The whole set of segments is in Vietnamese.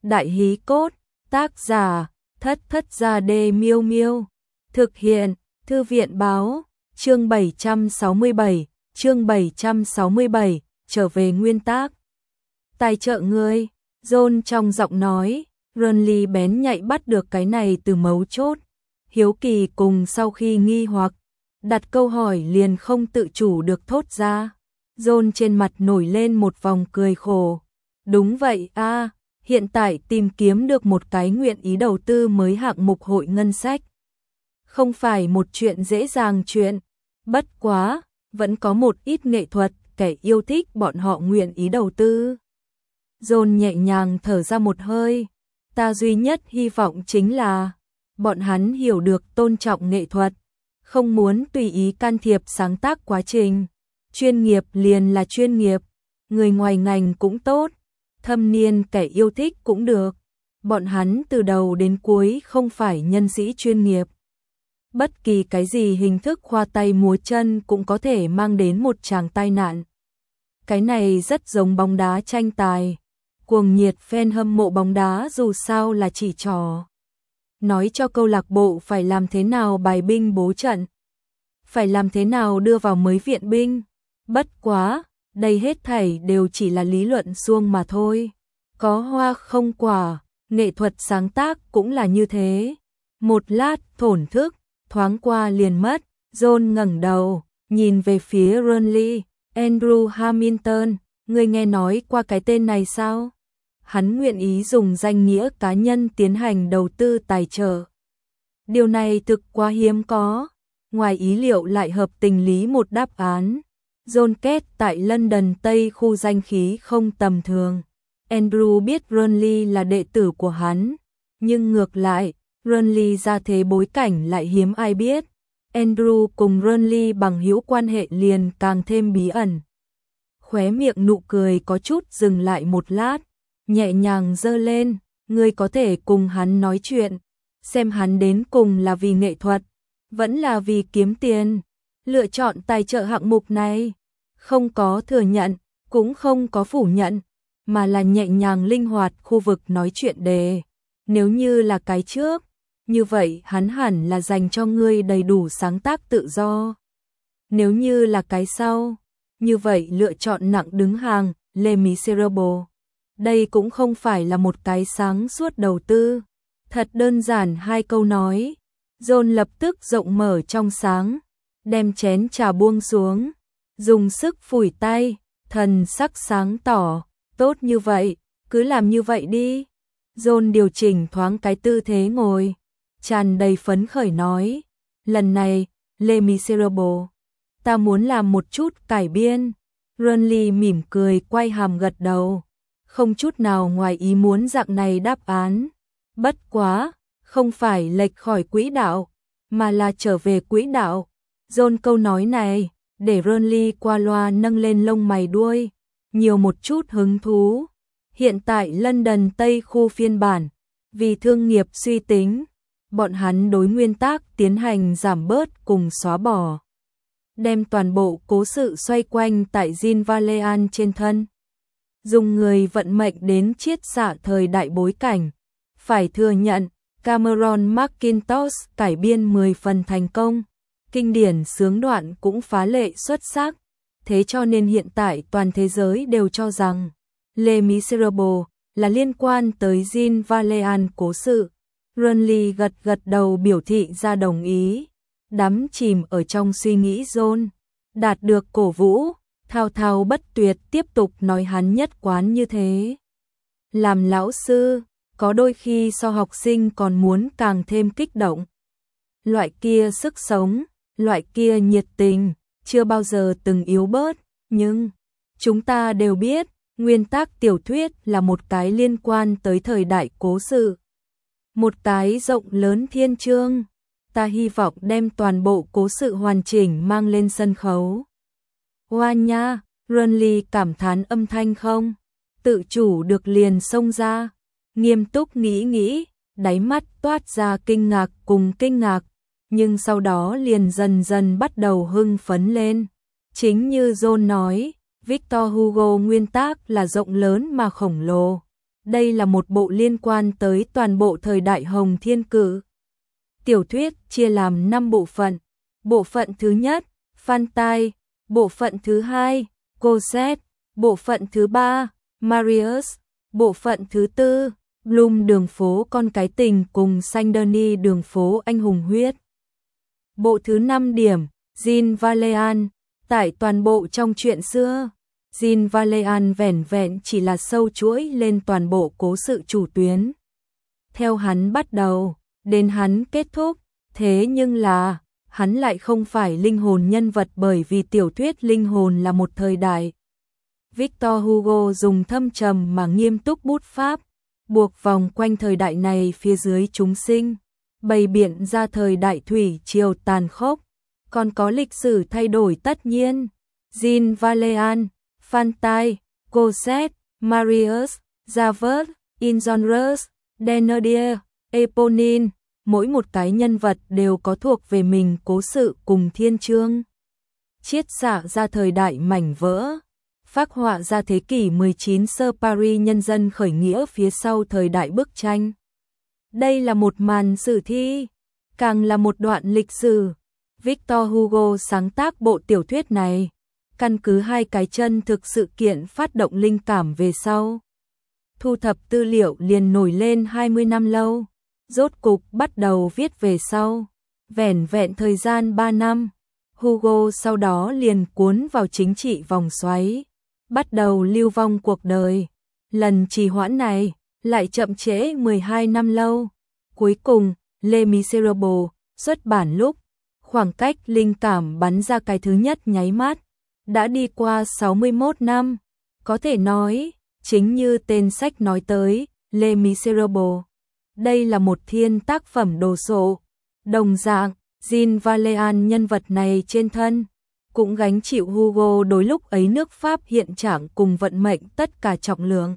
Đại hí cốt, tác giả, Thất Thất Gia Đê Miêu Miêu. Thực hiện, Thư viện báo, chương 767, trở về nguyên tác. Tài trợ ngươi, John trong giọng nói, Renly bén nhạy bắt được cái này từ mấu chốt. Hiếu kỳ cùng sau khi nghi hoặc, đặt câu hỏi liền không tự chủ được thốt ra. John trên mặt nổi lên một vòng cười khổ. Đúng vậy a, hiện tại tìm kiếm được một cái nguyện ý đầu tư mới hạng mục hội ngân sách. Không phải một chuyện dễ dàng chuyện, bất quá, vẫn có một ít nghệ thuật, kẻ yêu thích bọn họ nguyện ý đầu tư. John nhẹ nhàng thở ra một hơi, ta duy nhất hy vọng chính là, bọn hắn hiểu được tôn trọng nghệ thuật, không muốn tùy ý can thiệp sáng tác quá trình. Chuyên nghiệp liền là chuyên nghiệp, người ngoài ngành cũng tốt, thâm niên kẻ yêu thích cũng được. Bọn hắn từ đầu đến cuối không phải nhân sĩ chuyên nghiệp. Bất kỳ cái gì hình thức khoa tay múa chân cũng có thể mang đến một tràng tai nạn. Cái này rất giống bóng đá tranh tài. Cuồng nhiệt fan hâm mộ bóng đá dù sao là chỉ trò. Nói cho câu lạc bộ phải làm thế nào bài binh bố trận. Phải làm thế nào đưa vào mới viện binh. Bất quá, đây hết thảy đều chỉ là lý luận suông mà thôi. Có hoa không quả, nghệ thuật sáng tác cũng là như thế. Một lát thổn thức, thoáng qua liền mất. John ngẩng đầu, nhìn về phía Renly. Andrew Hamilton, ngươi nghe nói qua cái tên này sao? Hắn nguyện ý dùng danh nghĩa cá nhân tiến hành đầu tư tài trợ. Điều này thực quá hiếm có. Ngoài ý liệu lại hợp tình lý một đáp án. John Kết tại London Tây khu danh khí không tầm thường. Andrew biết Renly là đệ tử của hắn, nhưng ngược lại, Renly ra thế bối cảnh lại hiếm ai biết. Andrew cùng Renly bằng hữu quan hệ liền càng thêm bí ẩn. Khóe miệng nụ cười có chút dừng lại một lát, nhẹ nhàng giơ lên, ngươi có thể cùng hắn nói chuyện, xem hắn đến cùng là vì nghệ thuật, vẫn là vì kiếm tiền. Lựa chọn tài trợ hạng mục này, không có thừa nhận, cũng không có phủ nhận, mà là nhẹ nhàng linh hoạt khu vực nói chuyện đề. Nếu như là cái trước, như vậy hắn hẳn là dành cho ngươi đầy đủ sáng tác tự do. Nếu như là cái sau, như vậy lựa chọn nặng đứng hàng, Les Miserables. Đây cũng không phải là một cái sáng suốt đầu tư. Thật đơn giản hai câu nói, John lập tức rộng mở trong sáng, đem chén trà buông xuống, dùng sức phủi tay, thần sắc sáng tỏ, tốt như vậy, cứ làm như vậy đi. John điều chỉnh thoáng cái tư thế ngồi, tràn đầy phấn khởi nói, lần này, Les Miserables, ta muốn làm một chút cải biên. Renly mỉm cười quay hàm gật đầu, không chút nào ngoài ý muốn dạng này đáp án. Bất quá, không phải lệch khỏi quỹ đạo, mà là trở về quỹ đạo. John câu nói này, để Renly qua loa nâng lên lông mày đuôi, nhiều một chút hứng thú. Hiện tại London Tây khu phiên bản, vì thương nghiệp suy tính, bọn hắn đối nguyên tác tiến hành giảm bớt cùng xóa bỏ. Đem toàn bộ cố sự xoay quanh tại Jean Valjean trên thân. Dùng người vận mệnh đến chiết xạ thời đại bối cảnh. Phải thừa nhận, Cameron Mackintosh cải biên 10 phần thành công. Kinh điển xướng đoạn cũng phá lệ xuất sắc. Thế cho nên hiện tại toàn thế giới đều cho rằng Les Miserables là liên quan tới Jean Valjean cố sự. Renly gật gật đầu biểu thị ra đồng ý. Đắm chìm ở trong suy nghĩ John, đạt được cổ vũ, thao thao bất tuyệt tiếp tục nói hắn nhất quán như thế. Làm lão sư, có đôi khi so học sinh còn muốn càng thêm kích động. Loại kia sức sống, loại kia nhiệt tình, chưa bao giờ từng yếu bớt, nhưng chúng ta đều biết, nguyên tác tiểu thuyết là một cái liên quan tới thời đại cố sự. Một cái rộng lớn thiên chương. Ta hy vọng đem toàn bộ cố sự hoàn chỉnh mang lên sân khấu. Hoa nha, Renly cảm thán âm thanh không? Tự chủ được liền xông ra, nghiêm túc nghĩ, đáy mắt toát ra kinh ngạc cùng kinh ngạc, nhưng sau đó liền dần dần bắt đầu hưng phấn lên. Chính như John nói, Victor Hugo nguyên tác là rộng lớn mà khổng lồ. Đây là một bộ liên quan tới toàn bộ thời đại Hồng Thiên Cử. Tiểu thuyết chia làm 5 bộ phận. Bộ phận thứ nhất, Fantasy, bộ phận thứ hai, Cosette, bộ phận thứ ba, Marius, bộ phận thứ tư, Bloom đường phố con cái tình cùng Saint Denis đường phố anh hùng huyết. Bộ thứ 5 điểm, Jean Valjean, tại toàn bộ trong truyện xưa. Jean Valjean vẻn vẹn chỉ là sâu chuỗi lên toàn bộ cố sự chủ tuyến. Theo hắn bắt đầu, đến hắn kết thúc, thế nhưng là, hắn lại không phải linh hồn nhân vật bởi vì tiểu thuyết linh hồn là một thời đại. Victor Hugo dùng thâm trầm mà nghiêm túc bút pháp, buộc vòng quanh thời đại này phía dưới chúng sinh, bày biện ra thời đại thủy triều tàn khốc, còn có lịch sử thay đổi tất nhiên. Jean Valjean, Fantasy, Cosette, Marius, Javert, Ingenrus, Thénardier, Eponine, mỗi một cái nhân vật đều có thuộc về mình cố sự cùng thiên chương. Chiết xạ ra thời đại mảnh vỡ, phác họa ra thế kỷ 19 sơ Paris nhân dân khởi nghĩa phía sau thời đại bức tranh. Đây là một màn sử thi, càng là một đoạn lịch sử. Victor Hugo sáng tác bộ tiểu thuyết này, căn cứ 2 cái chân thực sự kiện phát động linh cảm về sau. Thu thập tư liệu liền nổi lên 20 năm lâu, rốt cục bắt đầu viết về sau. Vẻn vẹn thời gian 3 năm, Hugo sau đó liền cuốn vào chính trị vòng xoáy, bắt đầu lưu vong cuộc đời. Lần trì hoãn này lại chậm trễ 12 năm lâu. Cuối cùng, Les Misérables xuất bản lúc, khoảng cách linh cảm bắn ra cái thứ nhất nháy mắt, đã đi qua 61 năm. Có thể nói, chính như tên sách nói tới, Les Misérables, đây là một thiên tác phẩm đồ sộ. Đồng dạng, Jean Valjean nhân vật này trên thân, cũng gánh chịu Hugo đối lúc ấy nước Pháp hiện trạng cùng vận mệnh tất cả trọng lượng.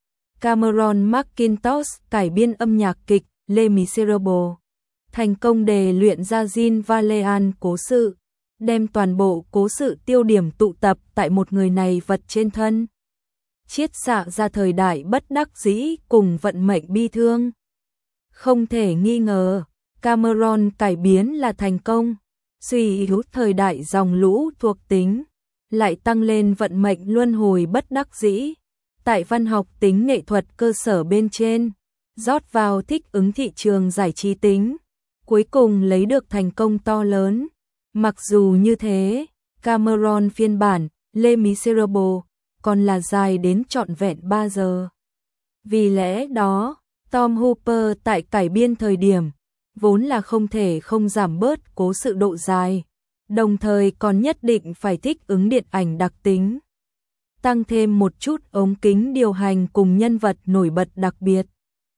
Cameron Mackintosh cải biên âm nhạc kịch Les Misérables, thành công đề luyện ra Jean Valjean cố sự, đem toàn bộ cố sự tiêu điểm tụ tập tại một người này vật trên thân. Chiết xạ ra thời đại bất đắc dĩ cùng vận mệnh bi thương. Không thể nghi ngờ, Cameron cải biến là thành công, suy yếu thời đại dòng lũ thuộc tính, lại tăng lên vận mệnh luân hồi bất đắc dĩ. Tại văn học tính nghệ thuật cơ sở bên trên, rót vào thích ứng thị trường giải trí tính, cuối cùng lấy được thành công to lớn. Mặc dù như thế, Cameron phiên bản Les Misérables còn là dài đến trọn vẹn 3 giờ. Vì lẽ đó, Tom Hooper tại cải biên thời điểm, vốn là không thể không giảm bớt cố sự độ dài, đồng thời còn nhất định phải thích ứng điện ảnh đặc tính, tăng thêm một chút ống kính điều hành cùng nhân vật nổi bật đặc biệt.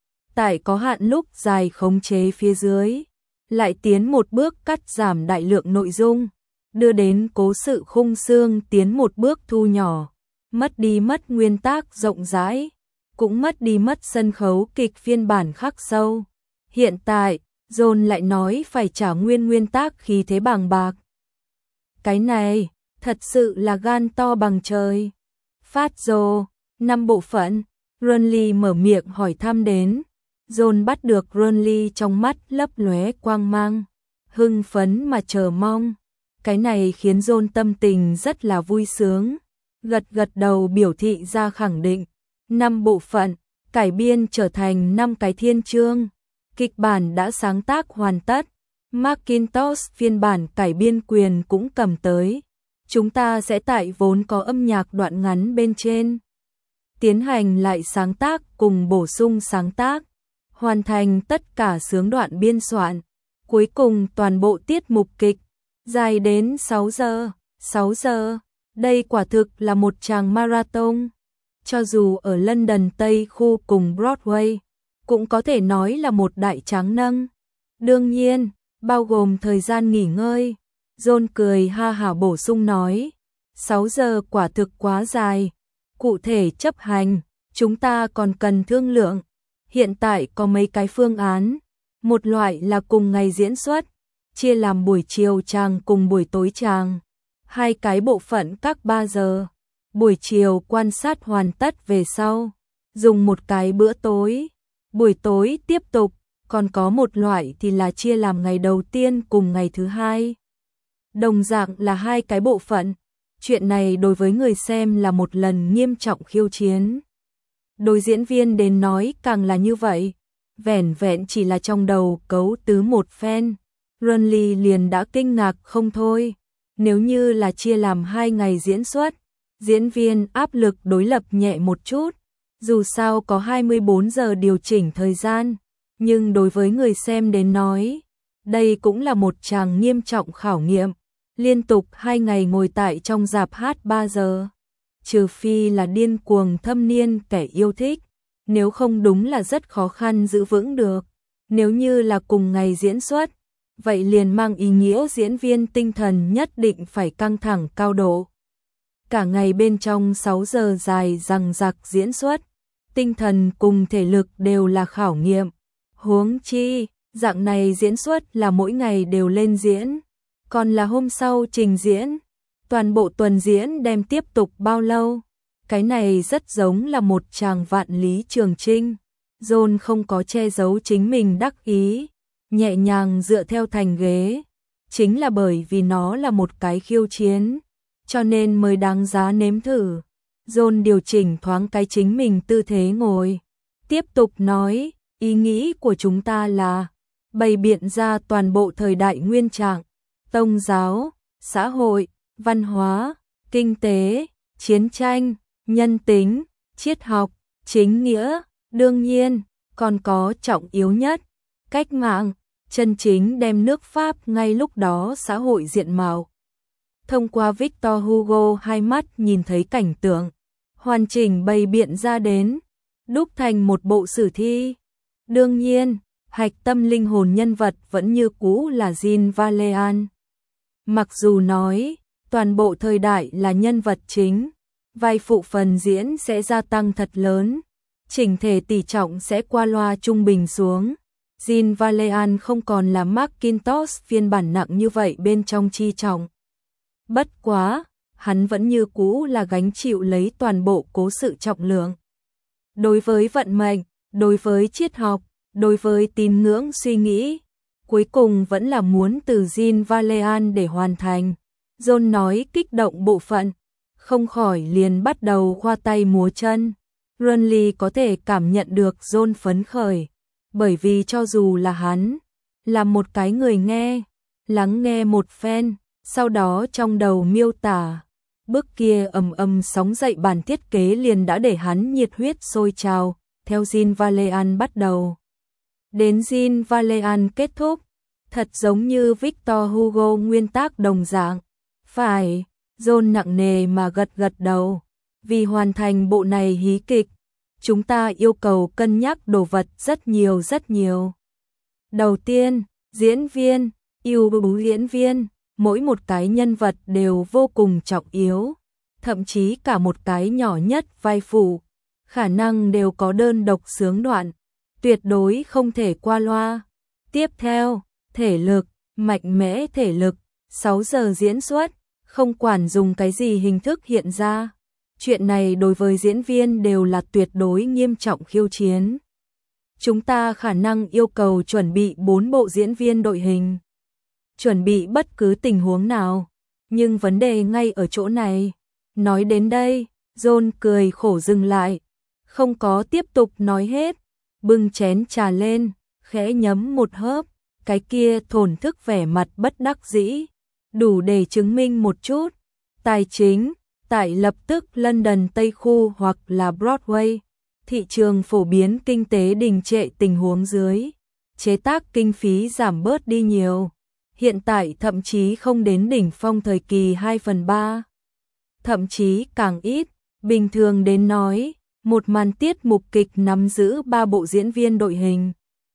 Tại có hạn lúc dài khống chế phía dưới, lại tiến một bước cắt giảm đại lượng nội dung, đưa đến cố sự khung xương tiến một bước thu nhỏ, mất đi mất nguyên tác rộng rãi, cũng mất đi mất sân khấu kịch phiên bản khắc sâu. Hiện tại, John lại nói phải trả nguyên tác khí thế bàng bạc. Cái này, thật sự là gan to bằng trời. Phát Joe, 5 bộ phận, Runley mở miệng hỏi thăm đến. John bắt được Runley trong mắt lấp lóe quang mang, hưng phấn mà chờ mong. Cái này khiến John tâm tình rất là vui sướng, gật đầu biểu thị ra khẳng định. 5 bộ phận, cải biên trở thành 5 cái thiên chương. Kịch bản đã sáng tác hoàn tất, Mackintosh phiên bản cải biên quyền cũng cầm tới. Chúng ta sẽ tại vốn có âm nhạc đoạn ngắn bên trên, tiến hành lại sáng tác cùng bổ sung sáng tác, hoàn thành tất cả xướng đoạn biên soạn. Cuối cùng toàn bộ tiết mục kịch, dài đến 6 giờ. 6 giờ, đây quả thực là một tràng marathon. Cho dù ở London Tây khu cùng Broadway, cũng có thể nói là một đại tráng nâng. Đương nhiên, bao gồm thời gian nghỉ ngơi. John cười ha hả bổ sung nói, 6 giờ quả thực quá dài. Cụ thể chấp hành, chúng ta còn cần thương lượng. Hiện tại có mấy cái phương án. Một loại là cùng ngày diễn xuất, chia làm buổi chiều tràng cùng buổi tối tràng. 2 cái bộ phận các 3 giờ. Buổi chiều quan sát hoàn tất về sau, dùng một cái bữa tối, buổi tối tiếp tục, còn có một loại thì là chia làm ngày đầu tiên cùng ngày thứ hai. Đồng dạng là hai cái bộ phận, chuyện này đối với người xem là một lần nghiêm trọng khiêu chiến. Đối diễn viên đến nói càng là như vậy, vẻn vẹn chỉ là trong đầu cấu tứ một phen, Renly liền đã kinh ngạc không thôi. Nếu như là chia làm 2 ngày diễn xuất, diễn viên áp lực đối lập nhẹ một chút, dù sao có 24 giờ điều chỉnh thời gian, nhưng đối với người xem đến nói, đây cũng là một tràng nghiêm trọng khảo nghiệm, liên tục 2 ngày ngồi tại trong rạp hát 3 giờ. Trừ phi là điên cuồng thâm niên kẻ yêu thích, nếu không đúng là rất khó khăn giữ vững được. Nếu như là cùng ngày diễn xuất, vậy liền mang ý nghĩa diễn viên tinh thần nhất định phải căng thẳng cao độ. Cả ngày bên trong 6 giờ dài dằng dặc diễn xuất, tinh thần cùng thể lực đều là khảo nghiệm. Huống chi, dạng này diễn xuất là mỗi ngày đều lên diễn, còn là hôm sau trình diễn. Toàn bộ tuần diễn đem tiếp tục bao lâu? Cái này rất giống là một tràng vạn lý trường chinh. John không có che giấu chính mình đắc ý, nhẹ nhàng dựa theo thành ghế. Chính là bởi vì nó là một cái khiêu chiến, cho nên mới đáng giá nếm thử. John điều chỉnh thoáng cái chính mình tư thế ngồi. Tiếp tục nói, ý nghĩ của chúng ta là bày biện ra toàn bộ thời đại nguyên trạng, tôn giáo, xã hội, văn hóa, kinh tế, chiến tranh, nhân tính, triết học, chính nghĩa, đương nhiên, còn có trọng yếu nhất, cách mạng, chân chính đem nước Pháp ngay lúc đó xã hội diện mạo. Thông qua Victor Hugo hai mắt nhìn thấy cảnh tượng, hoàn chỉnh bày biện ra đến, đúc thành một bộ sử thi. Đương nhiên, hạch tâm linh hồn nhân vật vẫn như cũ là Jean Valjean. Mặc dù nói, toàn bộ thời đại là nhân vật chính, vai phụ phần diễn sẽ gia tăng thật lớn, chỉnh thể tỷ trọng sẽ qua loa trung bình xuống. Jean Valjean không còn là Mackintosh phiên bản nặng như vậy bên trong chi trọng. Bất quá, hắn vẫn như cũ là gánh chịu lấy toàn bộ cố sự trọng lượng. Đối với vận mệnh, đối với triết học, đối với tín ngưỡng suy nghĩ, cuối cùng vẫn là muốn từ Jean Valjean để hoàn thành. John nói kích động bộ phận, không khỏi liền bắt đầu khoa tay múa chân. Renly có thể cảm nhận được John phấn khởi, bởi vì cho dù là hắn, là một cái người nghe, lắng nghe một phen, sau đó trong đầu miêu tả, bước kia ầm ầm sóng dậy bản thiết kế liền đã để hắn nhiệt huyết sôi trào, theo Jean Valjean bắt đầu. Đến Jean Valjean kết thúc, thật giống như Victor Hugo nguyên tác đồng dạng. Phải, John nặng nề mà gật gật đầu. Vì hoàn thành bộ này hí kịch, chúng ta yêu cầu cân nhắc đồ vật rất nhiều rất nhiều. Đầu tiên, diễn viên, ưu tú diễn viên, mỗi một cái nhân vật đều vô cùng trọng yếu. Thậm chí cả một cái nhỏ nhất vai phụ, khả năng đều có đơn độc sướng đoạn, tuyệt đối không thể qua loa. Tiếp theo, thể lực, mạnh mẽ thể lực, 6 giờ diễn xuất, không quản dùng cái gì hình thức hiện ra. Chuyện này đối với diễn viên đều là tuyệt đối nghiêm trọng khiêu chiến. Chúng ta khả năng yêu cầu chuẩn bị 4 bộ diễn viên đội hình. Chuẩn bị bất cứ tình huống nào. Nhưng vấn đề ngay ở chỗ này. Nói đến đây, John cười khổ dừng lại. Không có tiếp tục nói hết. Bưng chén trà lên, khẽ nhấm một hớp. Cái kia thổn thức vẻ mặt bất đắc dĩ. Đủ để chứng minh một chút. Tài chính, tại lập tức London Tây Khu hoặc là Broadway. Thị trường phổ biến kinh tế đình trệ tình huống dưới. Chế tác kinh phí giảm bớt đi nhiều. Hiện tại thậm chí không đến đỉnh phong thời kỳ 2/3. Thậm chí càng ít, bình thường đến nói, một màn tiết mục kịch nắm giữ 3 bộ diễn viên đội hình.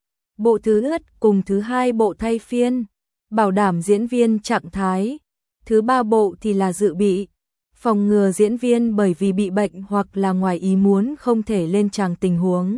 Bộ thứ nhất cùng thứ hai bộ thay phiên, bảo đảm diễn viên trạng thái. Thứ 3 bộ thì là dự bị, phòng ngừa diễn viên bởi vì bị bệnh hoặc là ngoài ý muốn không thể lên tràng tình huống.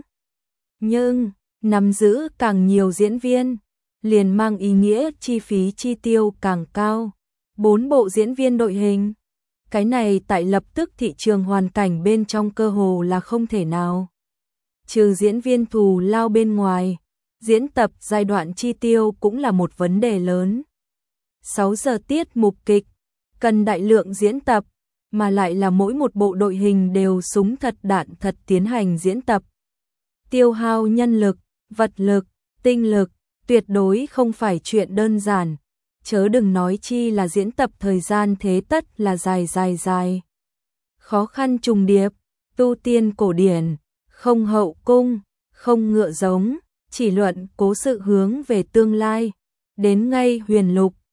Nhưng, nắm giữ càng nhiều diễn viên, liền mang ý nghĩa chi phí chi tiêu càng cao. 4 bộ diễn viên đội hình. Cái này tại lập tức thị trường hoàn cảnh bên trong cơ hồ là không thể nào. trừ diễn viên thù lao bên ngoài, diễn tập giai đoạn chi tiêu cũng là một vấn đề lớn. 6 giờ tiết mục kịch, cần đại lượng diễn tập, mà lại là mỗi một bộ đội hình đều súng thật đạn thật tiến hành diễn tập. Tiêu hao nhân lực, vật lực, tinh lực, tuyệt đối không phải chuyện đơn giản, chớ đừng nói chi là diễn tập thời gian thế tất là dài. Khó khăn trùng điệp, tu tiên cổ điển, không hậu cung, không ngựa giống, chỉ luận cố sự hướng về tương lai, đến ngay huyền lục,